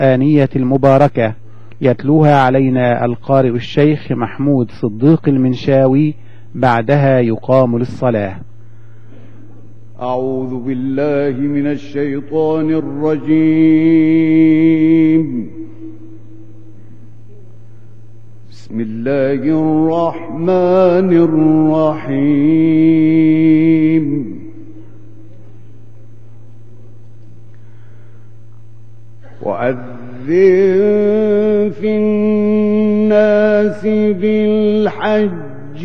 القرآنية المباركة، يتلوها علينا القارئ الشيخ محمود صديق المنشاوي، بعدها يقام للصلاة. أعوذ بالله من الشيطان الرجيم. بسم الله الرحمن الرحيم. وأذن في الناس بالحج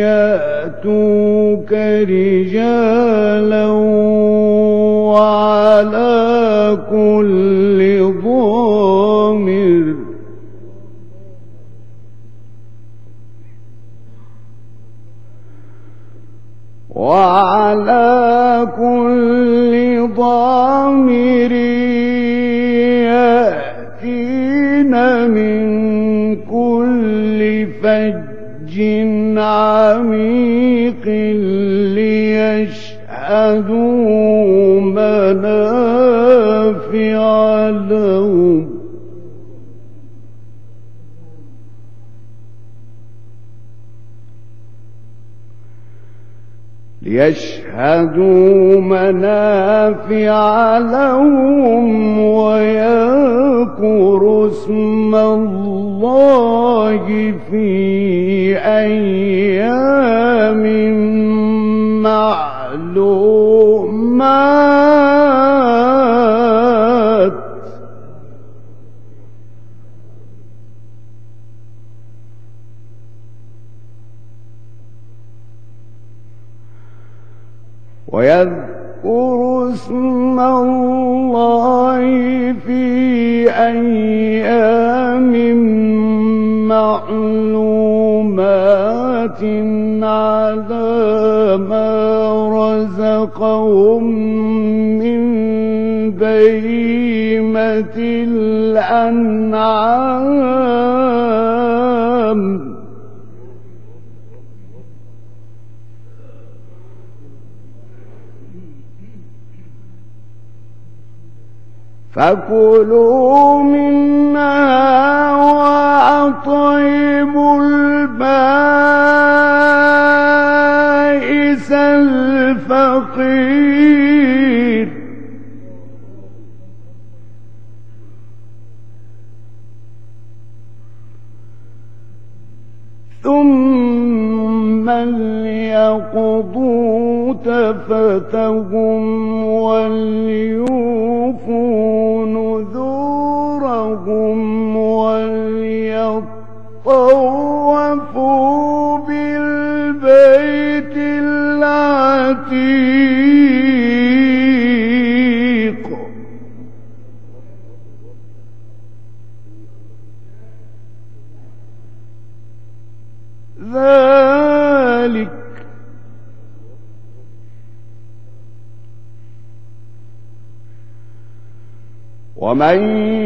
يأتوك رجالا وعلى كل ضامر يأتين من كل فج عميق ليشهدوا منافع لهم ويذكروا اسم الله في أيام معلومات ويذكروا اسم الله في أيام معلومات على ما رزقهم من بهيمة الأنعام فكلوا منها وأطعموا البائس الفقير ثم ليقضوا تفتهم وليوفوا نذورهم وليطوفوا بالبيت العتيق ذلك ومن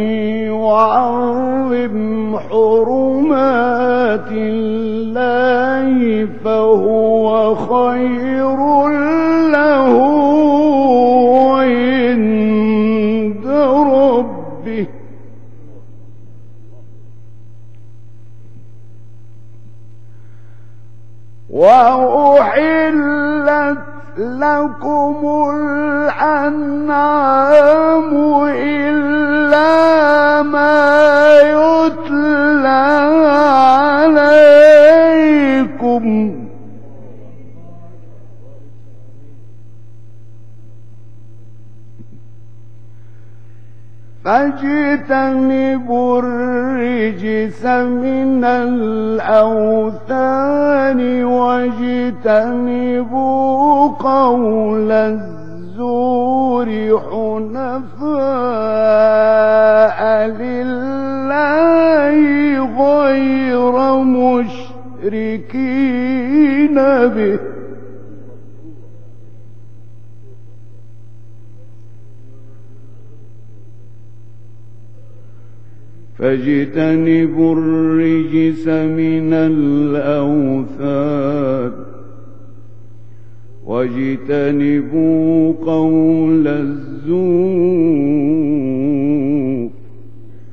يعظم حرمات الله فهو خير له عند ربه وأحلت لكم الأنعام إلا ما يتلى عليكم فاجتنبوا الرجس من الأوثان واجتنبوا قول الزور حنفاء لله غير مشركين به فاجتنبوا الرجس من الأوثان واجتنبوا قول الزور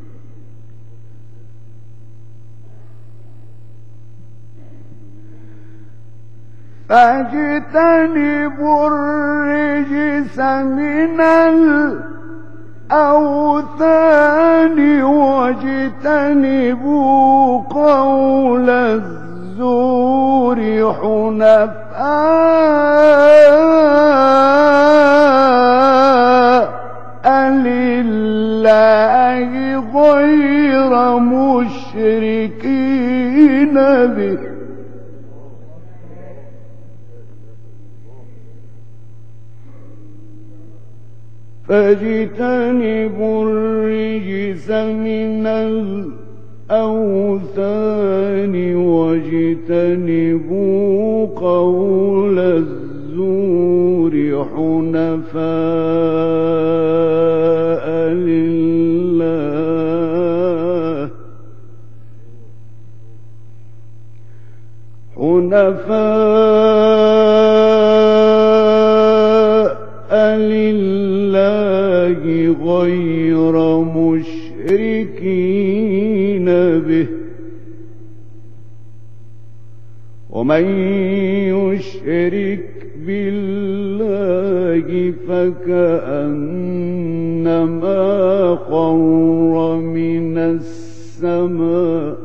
فاجتنبوا الرجس من الأوثان واجتنبوا قول الزور حنفاء لله غير مشركين به فاجتنبوا الرجس من الأوثان واجتنبوا قول الزور حنفاء لله غير مشركين به ومن يشرك بالله فكأنما خر من السماء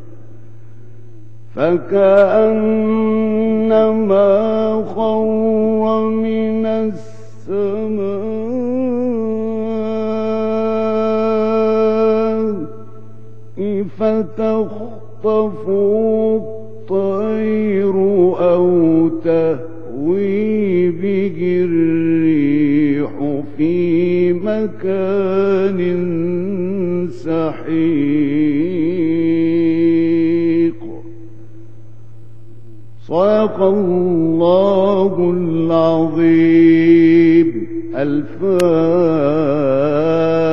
فتخطفه الطير أو تهوي به الريح في مكان سحيق. صدق الله العظيم. الفاتحة.